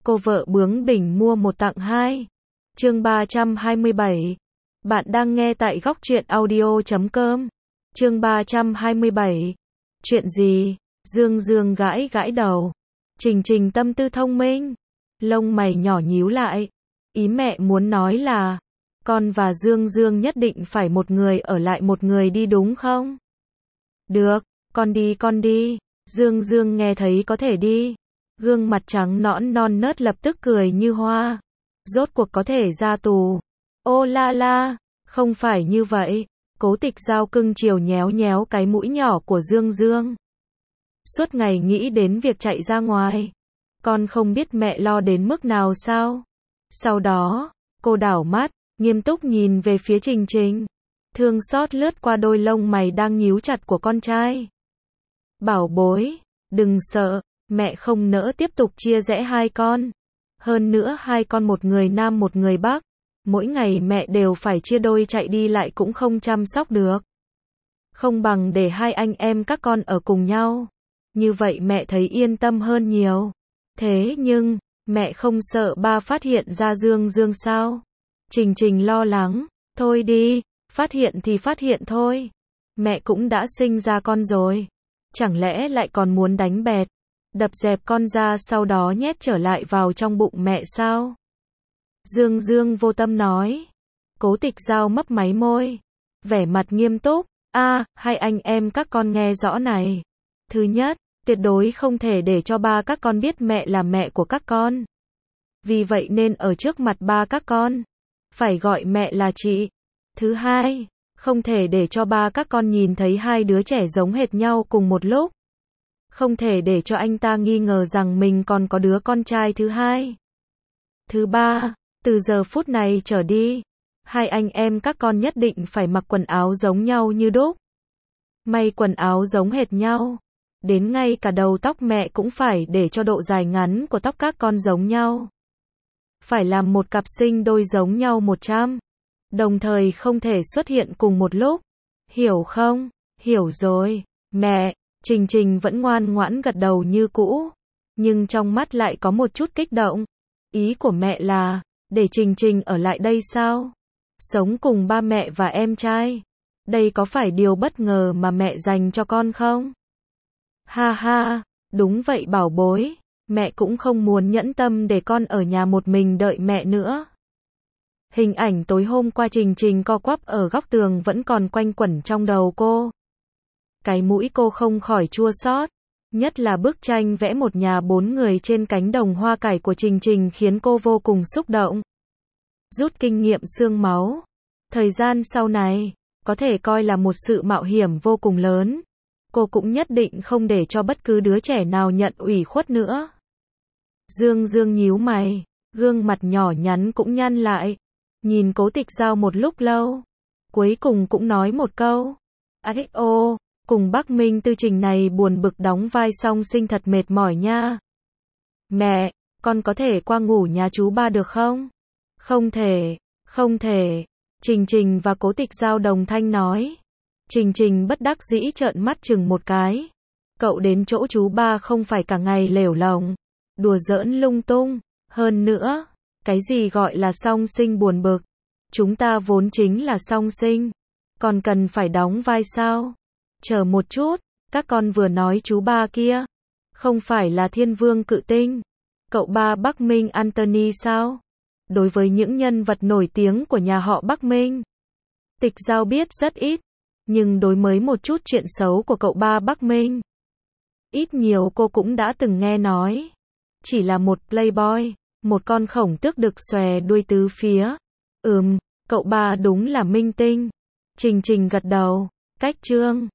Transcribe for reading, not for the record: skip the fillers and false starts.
cô vợ bướng bỉnh mua một tặng hai. Chương 327. Bạn đang nghe tại góc truyện audio.com. Chương 327. Chuyện gì? Dương Dương gãi gãi đầu. Trình Trình tâm tư thông minh. Lông mày nhỏ nhíu lại. Ý mẹ muốn nói là, con và Dương Dương nhất định phải một người ở lại một người đi đúng không? Được, con đi. Dương Dương nghe thấy có thể đi. Gương mặt trắng nõn non nớt lập tức cười như hoa. Rốt cuộc có thể ra tù. Ô la la, không phải như vậy. Cố Tịch Giao cưng chiều nhéo nhéo cái mũi nhỏ của Dương Dương. Suốt ngày nghĩ đến việc chạy ra ngoài. Con không biết mẹ lo đến mức nào sao? Sau đó, cô đảo mắt, nghiêm túc nhìn về phía Trình Trình. Thương xót lướt qua đôi lông mày đang nhíu chặt của con trai. Bảo bối, đừng sợ, mẹ không nỡ tiếp tục chia rẽ hai con. Hơn nữa hai con một người nam một người bắc. Mỗi ngày mẹ đều phải chia đôi chạy đi lại cũng không chăm sóc được. Không bằng để hai anh em các con ở cùng nhau. Như vậy mẹ thấy yên tâm hơn nhiều. Thế nhưng, mẹ không sợ ba phát hiện ra Dương Dương sao? Trình Trình lo lắng. Thôi đi, phát hiện thì phát hiện thôi. Mẹ cũng đã sinh ra con rồi. Chẳng lẽ lại còn muốn đánh bẹt, đập dẹp con ra sau đó nhét trở lại vào trong bụng mẹ sao? Dương Dương vô tâm nói. Cố Tịch Giao mấp máy môi, vẻ mặt nghiêm túc. Hai anh em các con nghe rõ này. Thứ nhất, tuyệt đối không thể để cho ba các con biết mẹ là mẹ của các con. Vì vậy nên ở trước mặt ba các con, phải gọi mẹ là chị. Thứ hai, không thể để cho ba các con nhìn thấy hai đứa trẻ giống hệt nhau cùng một lúc. Không thể để cho anh ta nghi ngờ rằng mình còn có đứa con trai thứ hai. Thứ ba, từ giờ phút này trở đi, hai anh em các con nhất định phải mặc quần áo giống nhau như đúc. May quần áo giống hệt nhau. Đến ngay cả đầu tóc mẹ cũng phải để cho độ dài ngắn của tóc các con giống nhau. Phải làm một cặp sinh đôi giống nhau 100. Đồng thời không thể xuất hiện cùng một lúc. Hiểu không? Hiểu rồi, mẹ. Trình Trình vẫn ngoan ngoãn gật đầu như cũ. Nhưng trong mắt lại có một chút kích động. Ý của mẹ là, để Trình Trình ở lại đây sao? Sống cùng ba mẹ và em trai. Đây có phải điều bất ngờ mà mẹ dành cho con không? Ha ha, đúng vậy bảo bối. Mẹ cũng không muốn nhẫn tâm để con ở nhà một mình đợi mẹ nữa. Hình ảnh tối hôm qua Trình Trình co quắp ở góc tường vẫn còn quanh quẩn trong đầu cô. Cái mũi cô không khỏi chua xót. Nhất là bức tranh vẽ một nhà 4 người trên cánh đồng hoa cải của Trình Trình khiến cô vô cùng xúc động. Rút kinh nghiệm xương máu. Thời gian sau này, có thể coi là một sự mạo hiểm vô cùng lớn. Cô cũng nhất định không để cho bất cứ đứa trẻ nào nhận ủy khuất nữa. Dương Dương nhíu mày, gương mặt nhỏ nhắn cũng nhăn lại. Nhìn Cố Tịch Giao một lúc lâu. Cuối cùng cũng nói một câu. Ô, cùng Bắc Minh Tư Trình này buồn bực đóng vai song sinh thật mệt mỏi nha. Mẹ, con có thể qua ngủ nhà chú ba được không? Không thể. Trình Trình và Cố Tịch Giao đồng thanh nói. Trình Trình bất đắc dĩ trợn mắt chừng một cái. Cậu đến chỗ chú ba không phải cả ngày lểu lồng, đùa giỡn lung tung. Hơn nữa, cái gì gọi là song sinh buồn bực? Chúng ta vốn chính là song sinh. Còn cần phải đóng vai sao? Chờ một chút, các con vừa nói chú ba kia. Không phải là Thiên Vương Cự Tinh, cậu ba Bắc Minh Anthony sao? Đối với những nhân vật nổi tiếng của nhà họ Bắc Minh, Tịch Giao biết rất ít. Nhưng đối với một chút chuyện xấu của cậu ba Bắc Minh, ít nhiều cô cũng đã từng nghe nói. Chỉ là một playboy, một con khổng tước đực xòe đuôi tứ phía. Cậu ba đúng là minh tinh. Trình Trình gật đầu. Cách chương